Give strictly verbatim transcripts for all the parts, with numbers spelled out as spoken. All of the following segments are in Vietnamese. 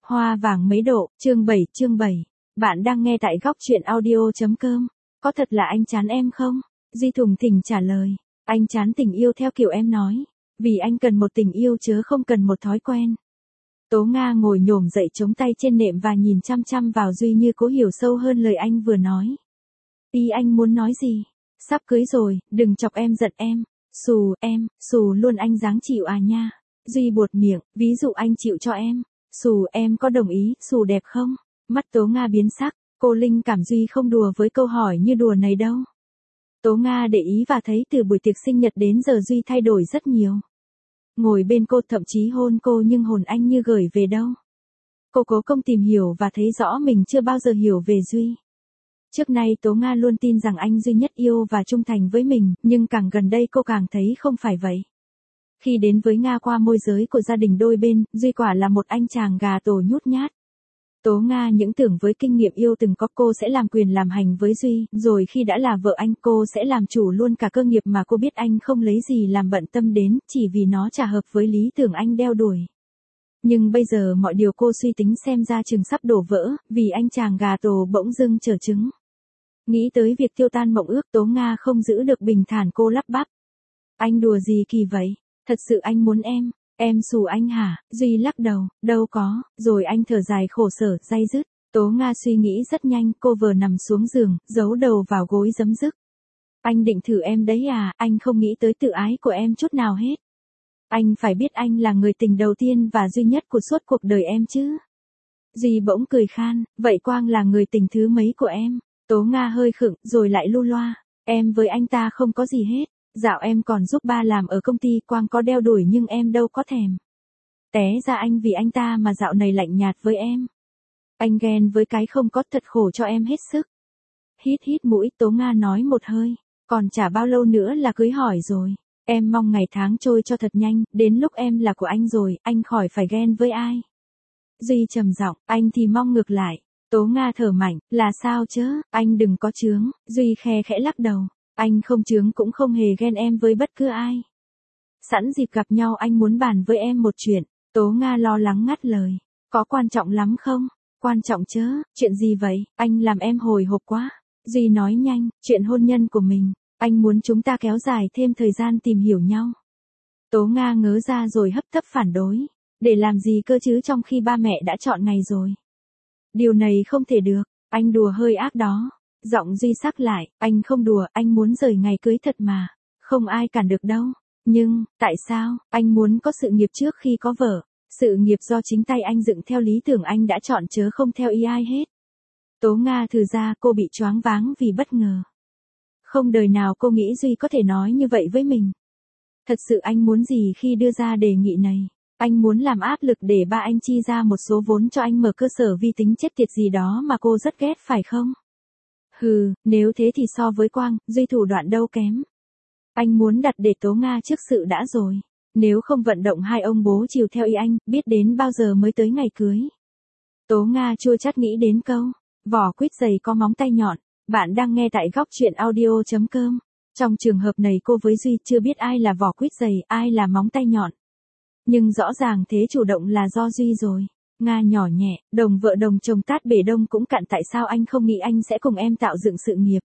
Hoa vàng mấy độ, chương bảy, chương bảy. Bạn đang nghe tại góc truyện audio.com. Có thật là anh chán em không? Duy thùng thình trả lời. Anh chán tình yêu theo kiểu em nói. Vì anh cần một tình yêu chứ không cần một thói quen. Tố Nga ngồi nhổm dậy chống tay trên nệm và nhìn chăm chăm vào Duy như cố hiểu sâu hơn lời anh vừa nói. Ý anh muốn nói gì? Sắp cưới rồi, đừng chọc em giận em. Xù, em, xù luôn anh dáng chịu à nha. Duy buột miệng, ví dụ anh chịu cho em. Xù, em có đồng ý, xù đẹp không? Mắt Tố Nga biến sắc, cô linh cảm Duy không đùa với câu hỏi như đùa này đâu. Tố Nga để ý và thấy từ buổi tiệc sinh nhật đến giờ Duy thay đổi rất nhiều. Ngồi bên cô thậm chí hôn cô nhưng hồn anh như gửi về đâu. Cô cố công tìm hiểu và thấy rõ mình chưa bao giờ hiểu về Duy. Trước nay Tố Nga luôn tin rằng anh duy nhất yêu và trung thành với mình, nhưng càng gần đây cô càng thấy không phải vậy. Khi đến với Nga qua môi giới của gia đình đôi bên, Duy quả là một anh chàng gà tổ nhút nhát. Tố Nga những tưởng với kinh nghiệm yêu từng có cô sẽ làm quyền làm hành với Duy, rồi khi đã là vợ anh cô sẽ làm chủ luôn cả cơ nghiệp mà cô biết anh không lấy gì làm bận tâm đến, chỉ vì nó chả hợp với lý tưởng anh đeo đuổi. Nhưng bây giờ mọi điều cô suy tính xem ra chừng sắp đổ vỡ, vì anh chàng gà tổ bỗng dưng trở trứng. Nghĩ tới việc tiêu tan mộng ước Tố Nga không giữ được bình thản cô lắp bắp. Anh đùa gì kỳ vậy? Thật sự anh muốn em, em xù anh hả? Duy lắc đầu, đâu có, rồi anh thở dài khổ sở, day dứt. Tố Nga suy nghĩ rất nhanh, cô vừa nằm xuống giường, giấu đầu vào gối giấm dứt. Anh định thử em đấy à, anh không nghĩ tới tự ái của em chút nào hết. Anh phải biết anh là người tình đầu tiên và duy nhất của suốt cuộc đời em chứ. Duy bỗng cười khan, vậy Quang là người tình thứ mấy của em? Tố Nga hơi khựng, rồi lại lu loa, em với anh ta không có gì hết. Dạo em còn giúp ba làm ở công ty, Quang có đeo đuổi nhưng em đâu có thèm. Té ra anh vì anh ta mà dạo này lạnh nhạt với em. Anh ghen với cái không có, thật khổ cho em hết sức. Hít hít mũi, Tố Nga nói một hơi, còn chả bao lâu nữa là cưới hỏi rồi. Em mong ngày tháng trôi cho thật nhanh, đến lúc em là của anh rồi, anh khỏi phải ghen với ai. Duy trầm giọng, anh thì mong ngược lại. Tố Nga thở mạnh, là sao chứ, anh đừng có chướng. Duy khe khẽ lắc đầu, anh không chướng cũng không hề ghen em với bất cứ ai. Sẵn dịp gặp nhau anh muốn bàn với em một chuyện. Tố Nga lo lắng ngắt lời, có quan trọng lắm không? Quan trọng chứ, chuyện gì vậy, anh làm em hồi hộp quá. Duy nói nhanh, chuyện hôn nhân của mình, anh muốn chúng ta kéo dài thêm thời gian tìm hiểu nhau. Tố Nga ngớ ra rồi hấp tấp phản đối, để làm gì cơ chứ trong khi ba mẹ đã chọn ngày rồi. Điều này không thể được, anh đùa hơi ác đó. Giọng Duy sắc lại, anh không đùa, anh muốn rời ngày cưới thật mà. Không ai cản được đâu. Nhưng, tại sao, anh muốn có sự nghiệp trước khi có vợ. Sự nghiệp do chính tay anh dựng theo lý tưởng anh đã chọn chớ không theo ý ai hết. Tố Nga thử ra cô bị choáng váng vì bất ngờ. Không đời nào cô nghĩ Duy có thể nói như vậy với mình. Thật sự anh muốn gì khi đưa ra đề nghị này? Anh muốn làm áp lực để ba anh chi ra một số vốn cho anh mở cơ sở vi tính chết tiệt gì đó mà cô rất ghét phải không? Hừ, nếu thế thì so với Quang, Duy thủ đoạn đâu kém. Anh muốn đặt để Tố Nga trước sự đã rồi. Nếu không vận động hai ông bố chiều theo ý anh, biết đến bao giờ mới tới ngày cưới. Tố Nga chua chát nghĩ đến câu, vỏ quýt dày có móng tay nhọn. Bạn đang nghe tại góc truyện audio.com. Trong trường hợp này cô với Duy chưa biết ai là vỏ quýt dày, ai là móng tay nhọn. Nhưng rõ ràng thế chủ động là do Duy rồi. Nga nhỏ nhẹ, đồng vợ đồng chồng tát bể đông cũng cạn, tại sao anh không nghĩ anh sẽ cùng em tạo dựng sự nghiệp.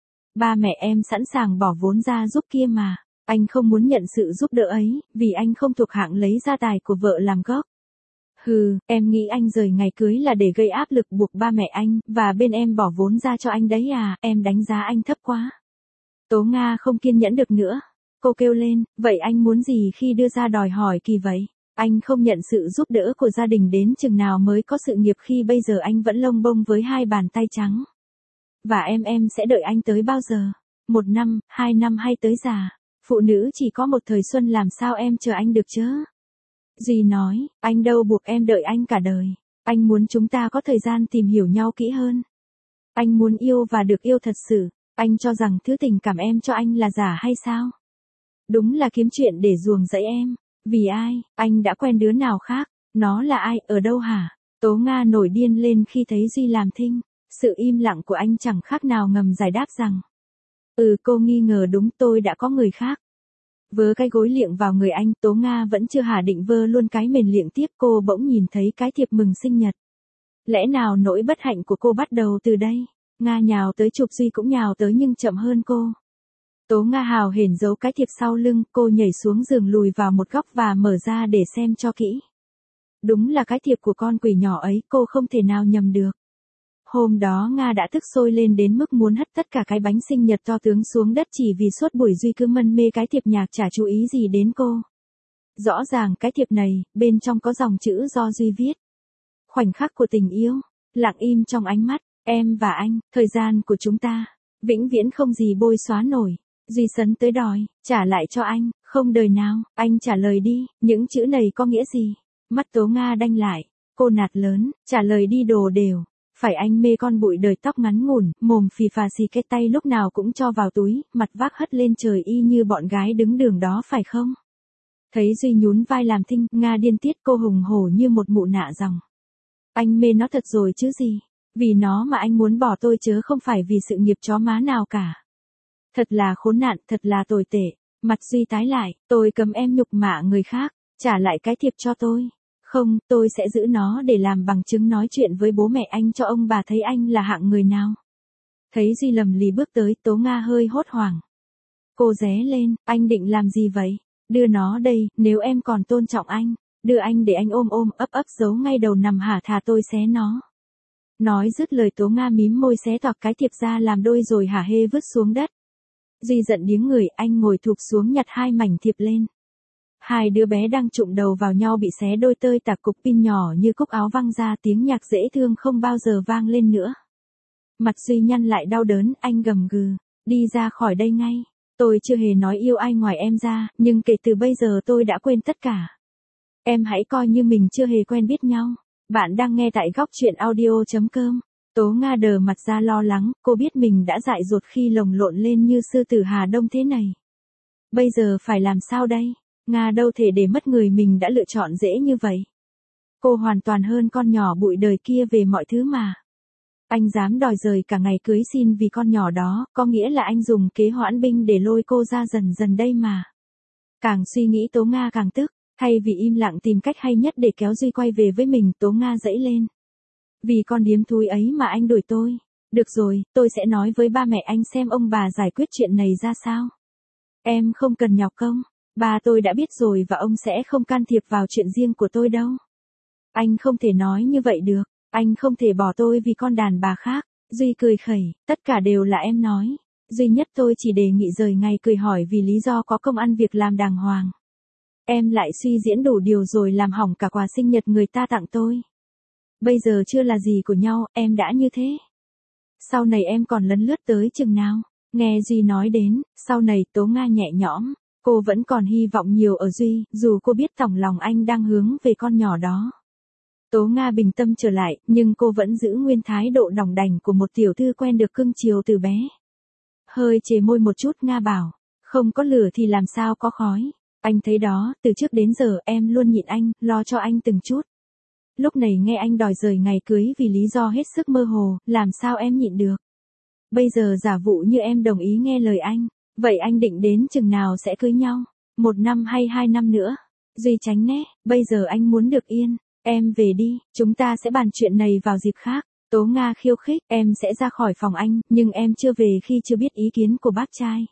Ba mẹ em sẵn sàng bỏ vốn ra giúp kia mà. Anh không muốn nhận sự giúp đỡ ấy, vì anh không thuộc hạng lấy gia tài của vợ làm gốc. Hừ, em nghĩ anh rời ngày cưới là để gây áp lực buộc ba mẹ anh, và bên em bỏ vốn ra cho anh đấy à, em đánh giá anh thấp quá. Tố Nga không kiên nhẫn được nữa. Cô kêu lên, vậy anh muốn gì khi đưa ra đòi hỏi kỳ vậy? Anh không nhận sự giúp đỡ của gia đình đến chừng nào mới có sự nghiệp khi bây giờ anh vẫn lông bông với hai bàn tay trắng. Và em em sẽ đợi anh tới bao giờ? Một năm, hai năm hay tới già? Phụ nữ chỉ có một thời xuân, làm sao em chờ anh được chứ? Duy nói, anh đâu buộc em đợi anh cả đời. Anh muốn chúng ta có thời gian tìm hiểu nhau kỹ hơn. Anh muốn yêu và được yêu thật sự. Anh cho rằng thứ tình cảm em cho anh là giả hay sao? Đúng là kiếm chuyện để ruồng rẫy em. Vì ai, anh đã quen đứa nào khác? Nó là ai, ở đâu hả? Tố Nga nổi điên lên khi thấy Duy làm thinh. Sự im lặng của anh chẳng khác nào ngầm giải đáp rằng. Ừ, cô nghi ngờ đúng, tôi đã có người khác. Vớ cái gối liệng vào người anh, Tố Nga vẫn chưa hả định vơ luôn cái mền liệng tiếp, cô bỗng nhìn thấy cái thiệp mừng sinh nhật. Lẽ nào nỗi bất hạnh của cô bắt đầu từ đây? Nga nhào tới chụp, Duy cũng nhào tới nhưng chậm hơn cô. Tố Nga hào hển giấu cái thiệp sau lưng, cô nhảy xuống giường lùi vào một góc và mở ra để xem cho kỹ. Đúng là cái thiệp của con quỷ nhỏ ấy, cô không thể nào nhầm được. Hôm đó Nga đã tức sôi lên đến mức muốn hất tất cả cái bánh sinh nhật to tướng xuống đất chỉ vì suốt buổi Duy cứ mân mê cái thiệp nhạc chả chú ý gì đến cô. Rõ ràng cái thiệp này, bên trong có dòng chữ do Duy viết. Khoảnh khắc của tình yêu, lặng im trong ánh mắt, em và anh, thời gian của chúng ta, vĩnh viễn không gì bôi xóa nổi. Duy sấn tới đòi, trả lại cho anh, không đời nào, anh trả lời đi, những chữ này có nghĩa gì? Mắt Tố Nga đanh lại, cô nạt lớn, trả lời đi đồ đều. Phải anh mê con bụi đời tóc ngắn ngủn, mồm phì phà xì cái tay lúc nào cũng cho vào túi, mặt vác hất lên trời y như bọn gái đứng đường đó phải không? Thấy Duy nhún vai làm thinh, Nga điên tiết, cô hùng hổ như một mụ nạ rằng. Anh mê nó thật rồi chứ gì? Vì nó mà anh muốn bỏ tôi chớ không phải vì sự nghiệp chó má nào cả. Thật là khốn nạn, thật là tồi tệ. Mặt Duy tái lại, tôi cấm em nhục mạ người khác, trả lại cái thiệp cho tôi. Không, tôi sẽ giữ nó để làm bằng chứng nói chuyện với bố mẹ anh cho ông bà thấy anh là hạng người nào. Thấy Duy lầm lì bước tới, Tố Nga hơi hốt hoảng. Cô ré lên, anh định làm gì vậy? Đưa nó đây, nếu em còn tôn trọng anh, đưa anh để anh ôm ôm ấp ấp giấu ngay đầu nằm hả, thà tôi xé nó. Nói dứt lời Tố Nga mím môi xé toạc cái thiệp ra làm đôi rồi hả hê vứt xuống đất. Duy giận điếng người, anh ngồi thụp xuống nhặt hai mảnh thiệp lên. Hai đứa bé đang chụm đầu vào nhau bị xé đôi, tơi tạc cục pin nhỏ như cúc áo văng ra, tiếng nhạc dễ thương không bao giờ vang lên nữa. Mặt Duy nhăn lại đau đớn, anh gầm gừ, đi ra khỏi đây ngay. Tôi chưa hề nói yêu ai ngoài em ra, nhưng kể từ bây giờ tôi đã quên tất cả. Em hãy coi như mình chưa hề quen biết nhau. Bạn đang nghe tại góc truyện audio chấm com. Tố Nga đờ mặt ra lo lắng, cô biết mình đã dại dột khi lồng lộn lên như sư tử Hà Đông thế này. Bây giờ phải làm sao đây? Nga đâu thể để mất người mình đã lựa chọn dễ như vậy. Cô hoàn toàn hơn con nhỏ bụi đời kia về mọi thứ mà. Anh dám đòi rời cả ngày cưới xin vì con nhỏ đó, có nghĩa là anh dùng kế hoãn binh để lôi cô ra dần dần đây mà. Càng suy nghĩ Tố Nga càng tức, thay vì im lặng tìm cách hay nhất để kéo Duy quay về với mình, Tố Nga dãy lên. Vì con điếm thúi ấy mà anh đuổi tôi. Được rồi, tôi sẽ nói với ba mẹ anh xem ông bà giải quyết chuyện này ra sao. Em không cần nhọc công. Ba tôi đã biết rồi và ông sẽ không can thiệp vào chuyện riêng của tôi đâu. Anh không thể nói như vậy được. Anh không thể bỏ tôi vì con đàn bà khác. Duy cười khẩy, tất cả đều là em nói. Duy nhất tôi chỉ đề nghị rời ngày cười hỏi vì lý do có công ăn việc làm đàng hoàng. Em lại suy diễn đủ điều rồi làm hỏng cả quà sinh nhật người ta tặng tôi. Bây giờ chưa là gì của nhau, em đã như thế. Sau này em còn lấn lướt tới chừng nào? Nghe Duy nói đến, sau này Tố Nga nhẹ nhõm. Cô vẫn còn hy vọng nhiều ở Duy, dù cô biết tổng lòng anh đang hướng về con nhỏ đó. Tố Nga bình tâm trở lại, nhưng cô vẫn giữ nguyên thái độ đỏng đảnh của một tiểu thư quen được cưng chiều từ bé. Hơi chề môi một chút, Nga bảo, không có lửa thì làm sao có khói. Anh thấy đó, từ trước đến giờ em luôn nhịn anh, lo cho anh từng chút. Lúc này nghe anh đòi rời ngày cưới vì lý do hết sức mơ hồ, làm sao em nhịn được. Bây giờ giả vụ như em đồng ý nghe lời anh. Vậy anh định đến chừng nào sẽ cưới nhau? Một năm hay hai năm nữa? Duy tránh né, bây giờ anh muốn được yên. Em về đi, chúng ta sẽ bàn chuyện này vào dịp khác. Tố Nga khiêu khích, em sẽ ra khỏi phòng anh, nhưng em chưa về khi chưa biết ý kiến của bác trai.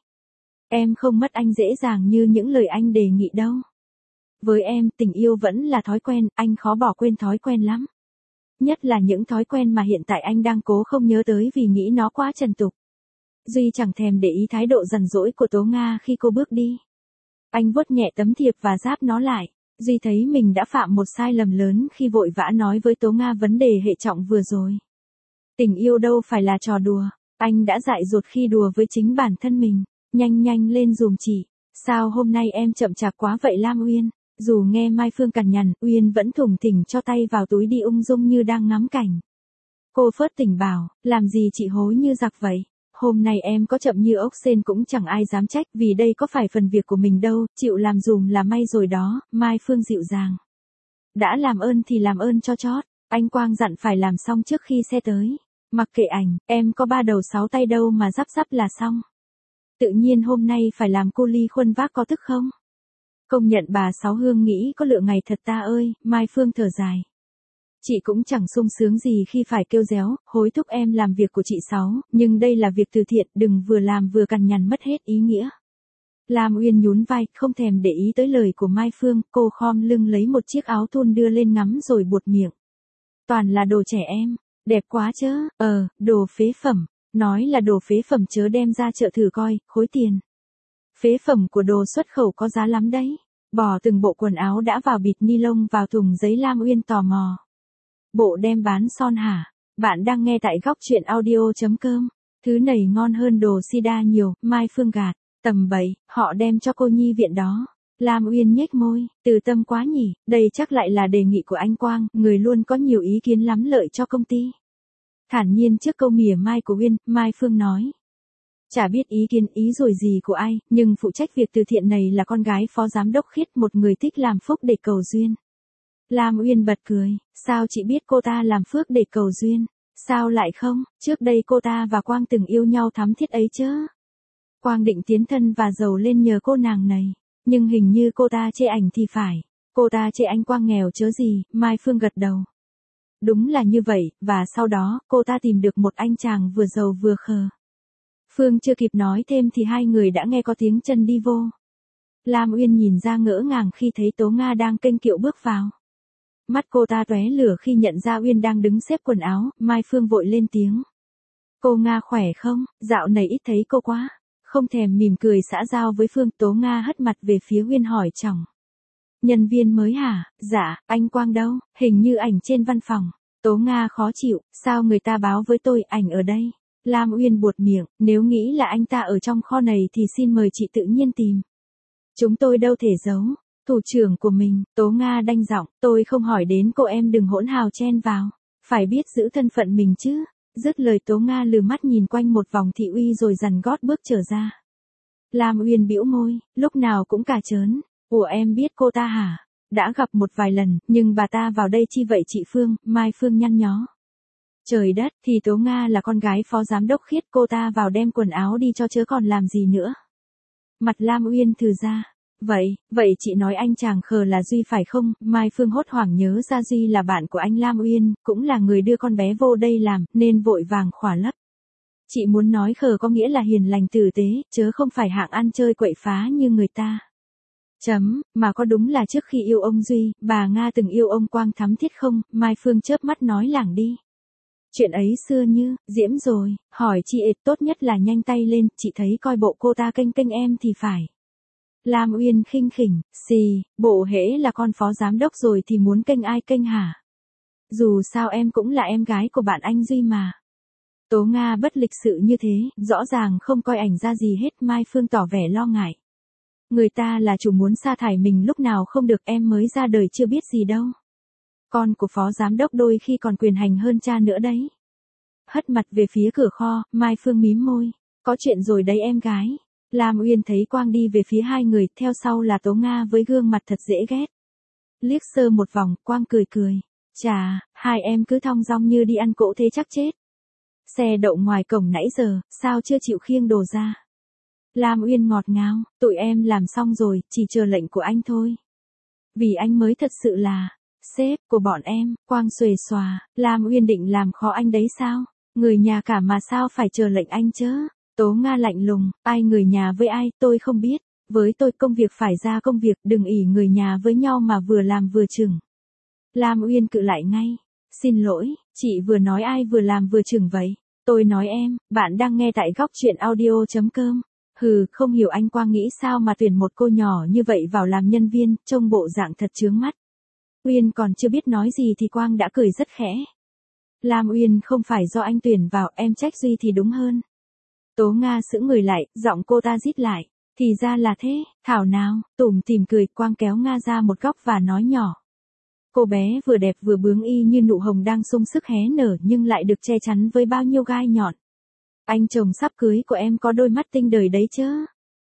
Em không mất anh dễ dàng như những lời anh đề nghị đâu. Với em, tình yêu vẫn là thói quen, anh khó bỏ quên thói quen lắm. Nhất là những thói quen mà hiện tại anh đang cố không nhớ tới vì nghĩ nó quá trần tục. Duy chẳng thèm để ý thái độ rằn rỗi của Tố Nga khi cô bước đi. Anh vuốt nhẹ tấm thiệp và giáp nó lại. Duy thấy mình đã phạm một sai lầm lớn khi vội vã nói với Tố Nga vấn đề hệ trọng vừa rồi. Tình yêu đâu phải là trò đùa. Anh đã dại dột khi đùa với chính bản thân mình. Nhanh nhanh lên dùm chị. Sao hôm nay em chậm chạp quá vậy Lam Uyên? Dù nghe Mai Phương cằn nhằn, Uyên vẫn thủng thỉnh cho tay vào túi đi ung dung như đang ngắm cảnh. Cô phớt tỉnh bảo, làm gì chị hối như giặc vậy? Hôm nay em có chậm như ốc sên cũng chẳng ai dám trách vì đây có phải phần việc của mình đâu, chịu làm dùm là may rồi đó, Mai Phương dịu dàng. Đã làm ơn thì làm ơn cho chót, anh Quang dặn phải làm xong trước khi xe tới. Mặc kệ ảnh, em có ba đầu sáu tay đâu mà rắp rắp là xong. Tự nhiên hôm nay phải làm cô ly khuân vác có tức không? Công nhận bà Sáu Hương nghĩ có lựa ngày thật ta ơi, Mai Phương thở dài. Chị cũng chẳng sung sướng gì khi phải kêu réo, hối thúc em làm việc của chị Sáu, nhưng đây là việc từ thiện, đừng vừa làm vừa cằn nhằn mất hết ý nghĩa. Lam Uyên nhún vai, không thèm để ý tới lời của Mai Phương, cô khom lưng lấy một chiếc áo thun đưa lên ngắm rồi buột miệng. Toàn là đồ trẻ em, đẹp quá chớ, ờ, đồ phế phẩm, nói là đồ phế phẩm chớ đem ra chợ thử coi, khối tiền. Phế phẩm của đồ xuất khẩu có giá lắm đấy. Bỏ từng bộ quần áo đã vào bịt ni lông vào thùng giấy. Lam Uyên tò mò. Bộ đem bán son hả? Bạn đang nghe tại góc truyện audio.com. Thứ này ngon hơn đồ sida nhiều, Mai Phương gạt. Tầm bậy, họ đem cho cô nhi viện đó. Lam Uyên nhếch môi, từ tâm quá nhỉ, đây chắc lại là đề nghị của anh Quang, người luôn có nhiều ý kiến lắm lợi cho công ty. Thản nhiên trước câu mỉa mai của Uyên, Mai Phương nói. Chả biết ý kiến ý rồi gì của ai, nhưng phụ trách việc từ thiện này là con gái phó giám đốc Khiết, một người thích làm phúc để cầu duyên. Lam Uyên bật cười, sao chị biết cô ta làm phước để cầu duyên? Sao lại không, trước đây cô ta và Quang từng yêu nhau thắm thiết ấy chứ. Quang định tiến thân và giàu lên nhờ cô nàng này, nhưng hình như cô ta chê ảnh thì phải. Cô ta chê anh Quang nghèo chớ gì, Mai Phương gật đầu. Đúng là như vậy, và sau đó, cô ta tìm được một anh chàng vừa giàu vừa khờ. Phương chưa kịp nói thêm thì hai người đã nghe có tiếng chân đi vô. Lam Uyên nhìn ra ngỡ ngàng khi thấy Tố Nga đang kênh kiệu bước vào. Mắt cô ta tóe lửa khi nhận ra Uyên đang đứng xếp quần áo, Mai Phương vội lên tiếng. Cô Nga khỏe không, dạo này ít thấy cô quá. Không thèm mỉm cười xã giao với Phương. Tố Nga hất mặt về phía Uyên hỏi chồng. Nhân viên mới hả? Dạ, anh Quang đâu, hình như ảnh trên văn phòng. Tố Nga khó chịu, sao người ta báo với tôi ảnh ở đây? Lam Uyên buột miệng, nếu nghĩ là anh ta ở trong kho này thì xin mời chị tự nhiên tìm. Chúng tôi đâu thể giấu. Thủ trưởng của mình, Tố Nga đanh giọng, tôi không hỏi đến cô em đừng hỗn hào chen vào. Phải biết giữ thân phận mình chứ. Dứt lời Tố Nga lừ mắt nhìn quanh một vòng thị uy rồi dằn gót bước trở ra. Lam Uyên bĩu môi, lúc nào cũng cà chớn. Ủa em biết cô ta hả? Đã gặp một vài lần, nhưng bà ta vào đây chi vậy chị Phương? Mai Phương nhăn nhó. Trời đất, thì Tố Nga là con gái phó giám đốc Khiết, cô ta vào đem quần áo đi cho chớ còn làm gì nữa. Mặt Lam Uyên thừ ra. Vậy, vậy chị nói anh chàng khờ là Duy phải không? Mai Phương hốt hoảng nhớ ra Duy là bạn của anh Lam Uyên, cũng là người đưa con bé vô đây làm, nên vội vàng khỏa lấp. Chị muốn nói khờ có nghĩa là hiền lành tử tế, chớ không phải hạng ăn chơi quậy phá như người ta. Chấm, mà có đúng là trước khi yêu ông Duy, bà Nga từng yêu ông Quang thắm thiết không? Mai Phương chớp mắt nói lảng đi. Chuyện ấy xưa như, diễm rồi, hỏi chị ệt tốt nhất là nhanh tay lên, chị thấy coi bộ cô ta kênh kênh em thì phải. Lam Uyên khinh khỉnh, xì, bộ hễ là con phó giám đốc rồi thì muốn kênh ai kênh hả? Dù sao em cũng là em gái của bạn anh Duy mà. Tố Nga bất lịch sự như thế, rõ ràng không coi ảnh ra gì hết. Mai Phương tỏ vẻ lo ngại. Người ta là chủ muốn sa thải mình lúc nào không được, em mới ra đời chưa biết gì đâu. Con của phó giám đốc đôi khi còn quyền hành hơn cha nữa đấy. Hất mặt về phía cửa kho, Mai Phương mím môi. Có chuyện rồi đấy em gái. Lam Uyên thấy Quang đi về phía hai người, theo sau là Tố Nga với gương mặt thật dễ ghét. Liếc sơ một vòng, Quang cười cười. Chà, hai em cứ thong dong như đi ăn cỗ thế chắc chết. Xe đậu ngoài cổng nãy giờ, sao chưa chịu khiêng đồ ra? Lam Uyên ngọt ngào, tụi em làm xong rồi, chỉ chờ lệnh của anh thôi. Vì anh mới thật sự là sếp của bọn em. Quang xuề xòa, Lam Uyên định làm khó anh đấy sao? Người nhà cả mà sao phải chờ lệnh anh chứ? Tố Nga lạnh lùng, ai người nhà với ai, tôi không biết. Với tôi công việc phải ra công việc, đừng ỷ người nhà với nhau mà vừa làm vừa chừng. Lam Uyên cự lại ngay. Xin lỗi, chị vừa nói ai vừa làm vừa chừng vậy? Tôi nói em, bạn đang nghe tại góc truyện audio.com. Hừ, không hiểu anh Quang nghĩ sao mà tuyển một cô nhỏ như vậy vào làm nhân viên, trông bộ dạng thật chướng mắt. Uyên còn chưa biết nói gì thì Quang đã cười rất khẽ. Lam Uyên, không phải do anh tuyển vào, em trách Duy thì đúng hơn. Tố Nga sững người lại, giọng cô ta rít lại. Thì ra là thế, thảo nào, tủm tỉm cười. Quang kéo Nga ra một góc và nói nhỏ. Cô bé vừa đẹp vừa bướng y như nụ hồng đang sung sức hé nở nhưng lại được che chắn với bao nhiêu gai nhọn. Anh chồng sắp cưới của em có đôi mắt tinh đời đấy chứ.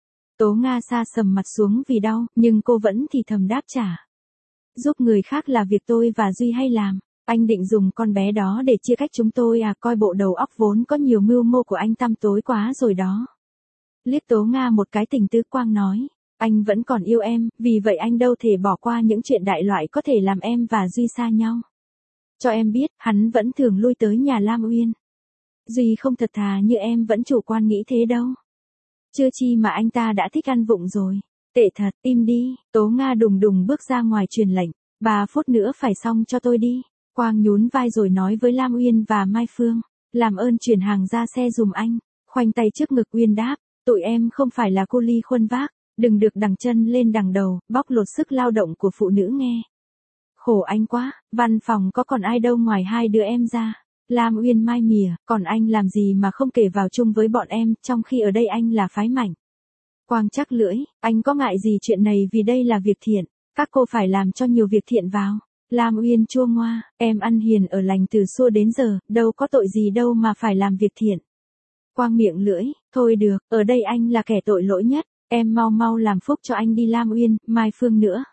Tố Nga sa sầm mặt xuống vì đau, nhưng cô vẫn thì thầm đáp trả. Giúp người khác là việc tôi và Duy hay làm. Anh định dùng con bé đó để chia cách chúng tôi à? Coi bộ đầu óc vốn có nhiều mưu mô của anh tăm tối quá rồi đó. Liếc Tố Nga một cái tình tứ Quang nói. Anh vẫn còn yêu em, vì vậy anh đâu thể bỏ qua những chuyện đại loại có thể làm em và Duy xa nhau. Cho em biết, hắn vẫn thường lui tới nhà Lam Uyên. Duy không thật thà như em vẫn chủ quan nghĩ thế đâu. Chưa chi mà anh ta đã thích ăn vụng rồi. Tệ thật, im đi. Tố Nga đùng đùng bước ra ngoài truyền lệnh. Ba phút nữa phải xong cho tôi đi. Quang nhún vai rồi nói với Lam Uyên và Mai Phương. Làm ơn chuyển hàng ra xe dùm anh. Khoanh tay trước ngực Uyên đáp. Tụi em không phải là cô ly khuân vác. Đừng được đằng chân lên đằng đầu, bóc lột sức lao động của phụ nữ nghe. Khổ anh quá, văn phòng có còn ai đâu ngoài hai đứa em ra. Lam Uyên mai mỉa, còn anh làm gì mà không kể vào chung với bọn em, trong khi ở đây anh là phái mạnh. Quang chắc lưỡi, anh có ngại gì chuyện này vì đây là việc thiện, các cô phải làm cho nhiều việc thiện vào. Lam Uyên chua ngoa, em ăn hiền ở lành từ xưa đến giờ, đâu có tội gì đâu mà phải làm việc thiện. Quang miệng lưỡi, thôi được, ở đây anh là kẻ tội lỗi nhất, em mau mau làm phúc cho anh đi Lam Uyên, Mai Phương nữa.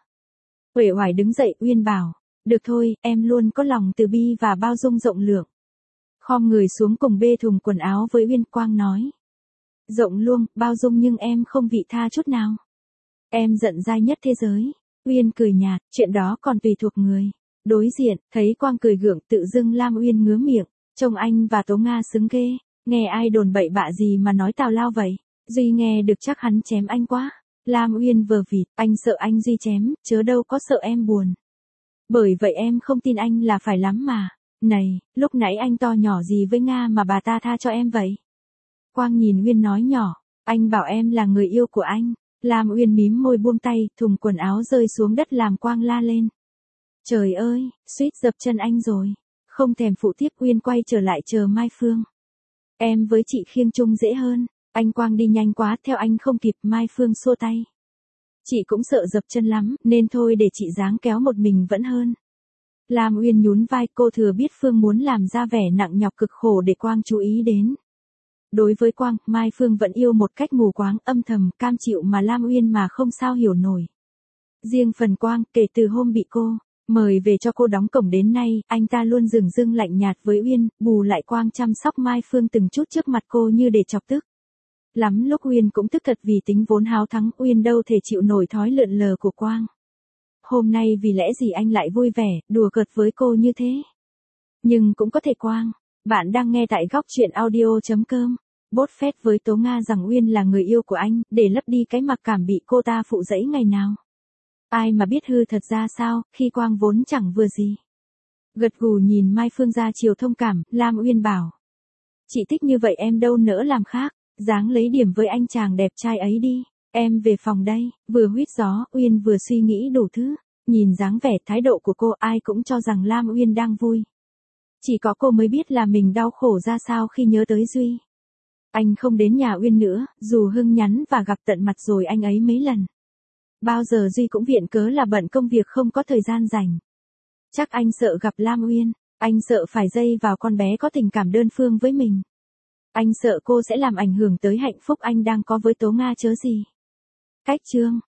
Uể oải đứng dậy, Uyên bảo, được thôi, em luôn có lòng từ bi và bao dung rộng lượng. Khom người xuống cùng bê thùng quần áo với Uyên. Quang nói. Rộng luôn, bao dung nhưng em không vị tha chút nào. Em giận dai nhất thế giới. Uyên cười nhạt, chuyện đó còn tùy thuộc người. Đối diện, thấy Quang cười gượng, tự dưng Lam Uyên ngứa miệng, trông anh và Tố Nga xứng ghê, nghe ai đồn bậy bạ gì mà nói tào lao vậy. Duy nghe được chắc hắn chém anh quá. Lam Uyên vờ vịt, anh sợ anh Duy chém, chớ đâu có sợ em buồn. Bởi vậy em không tin anh là phải lắm mà. Này, lúc nãy anh to nhỏ gì với Nga mà bà ta tha cho em vậy? Quang nhìn Uyên nói nhỏ, anh bảo em là người yêu của anh. Lam Uyên mím môi buông tay, thùng quần áo rơi xuống đất làm Quang la lên. Trời ơi, suýt dập chân anh rồi. Không thèm phụ tiếp, Uyên quay trở lại chờ Mai Phương. Em với chị khiêng chung dễ hơn. Anh Quang đi nhanh quá, theo anh không kịp. Mai Phương xua tay. Chị cũng sợ dập chân lắm, nên thôi để chị dáng kéo một mình vẫn hơn. Lam Uyên nhún vai, cô thừa biết Phương muốn làm ra vẻ nặng nhọc cực khổ để Quang chú ý đến. Đối với Quang, Mai Phương vẫn yêu một cách mù quáng, âm thầm, cam chịu mà Lam Uyên mà không sao hiểu nổi. Riêng phần Quang, kể từ hôm bị cô mời về cho cô đóng cổng đến nay, anh ta luôn dửng dưng lạnh nhạt với Uyên, bù lại Quang chăm sóc Mai Phương từng chút trước mặt cô như để chọc tức. Lắm lúc Uyên cũng tức thật vì tính vốn háo thắng, Uyên đâu thể chịu nổi thói lượn lờ của Quang. Hôm nay vì lẽ gì anh lại vui vẻ, đùa cợt với cô như thế? Nhưng cũng có thể Quang. Bạn đang nghe tại góc truyện audio chấm com. Bốt phét với Tố Nga rằng Uyên là người yêu của anh, để lấp đi cái mặc cảm bị cô ta phụ dẫy ngày nào. Ai mà biết hư thật ra sao, khi Quang vốn chẳng vừa gì. Gật gù nhìn Mai Phương ra chiều thông cảm, Lam Uyên bảo. Chị thích như vậy em đâu nỡ làm khác, dáng lấy điểm với anh chàng đẹp trai ấy đi. Em về phòng đây. Vừa huýt gió, Uyên vừa suy nghĩ đủ thứ. Nhìn dáng vẻ thái độ của cô, ai cũng cho rằng Lam Uyên đang vui. Chỉ có cô mới biết là mình đau khổ ra sao khi nhớ tới Duy. Anh không đến nhà Uyên nữa, dù Hưng nhắn và gặp tận mặt rồi anh ấy mấy lần. Bao giờ Duy cũng viện cớ là bận công việc không có thời gian rảnh. Chắc anh sợ gặp Lam Uyên, anh sợ phải dây vào con bé có tình cảm đơn phương với mình. Anh sợ cô sẽ làm ảnh hưởng tới hạnh phúc anh đang có với Tố Nga chớ gì. Cách chương